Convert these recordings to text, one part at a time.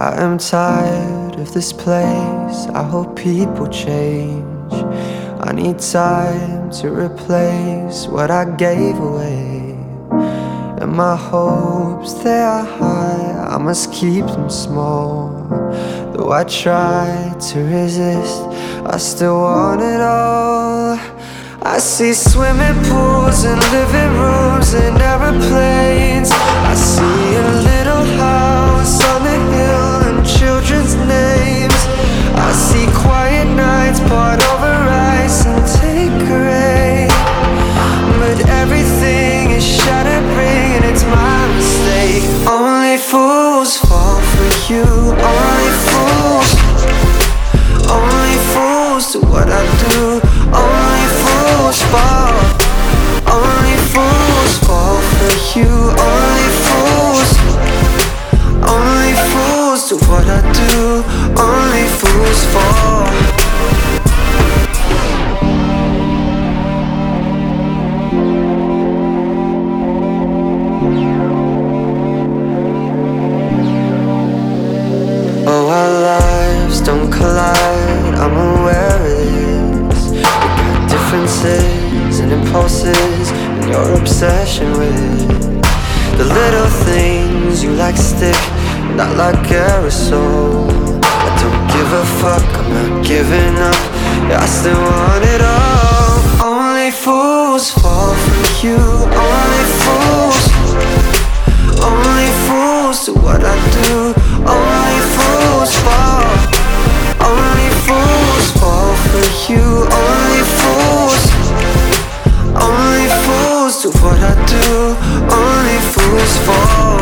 I am tired of this place, I hope people change. I need time to replace what I gave away. And my hopes, they are high, I must keep them small. Though I try to resist, I still want it all. I see swimming pools and living rooms and aeroplanes. I see a little house on the hill and children's names. I see quiet nights poured over ice and take rain. But everything is shattering and it's my mistake. Only fools fall for you, only fools. Only fools do what I do, only fools fall. Only fools fall for you, only fools. Only fools do what I do, only fools fall. Oh, our lives don't collide, I'm aware of this. We got differences and impulses and your obsession with the little things you like stick, not like aerosol. I don't give a fuck, I'm not giving up, yeah, I still want it all. Only fools fall for you, only fools. Only fools do what I do, only fools fall. Only fools fall for you, only fools. Only fools do what I do, only fools fall.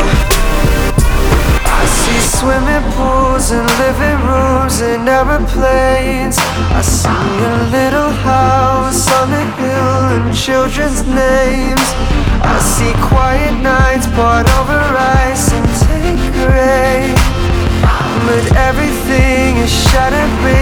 I see swimming pools and living rooms and aeroplanes. I see a little house on the hill and children's names. I see quiet nights poured over ice and take rain. But everything is shattering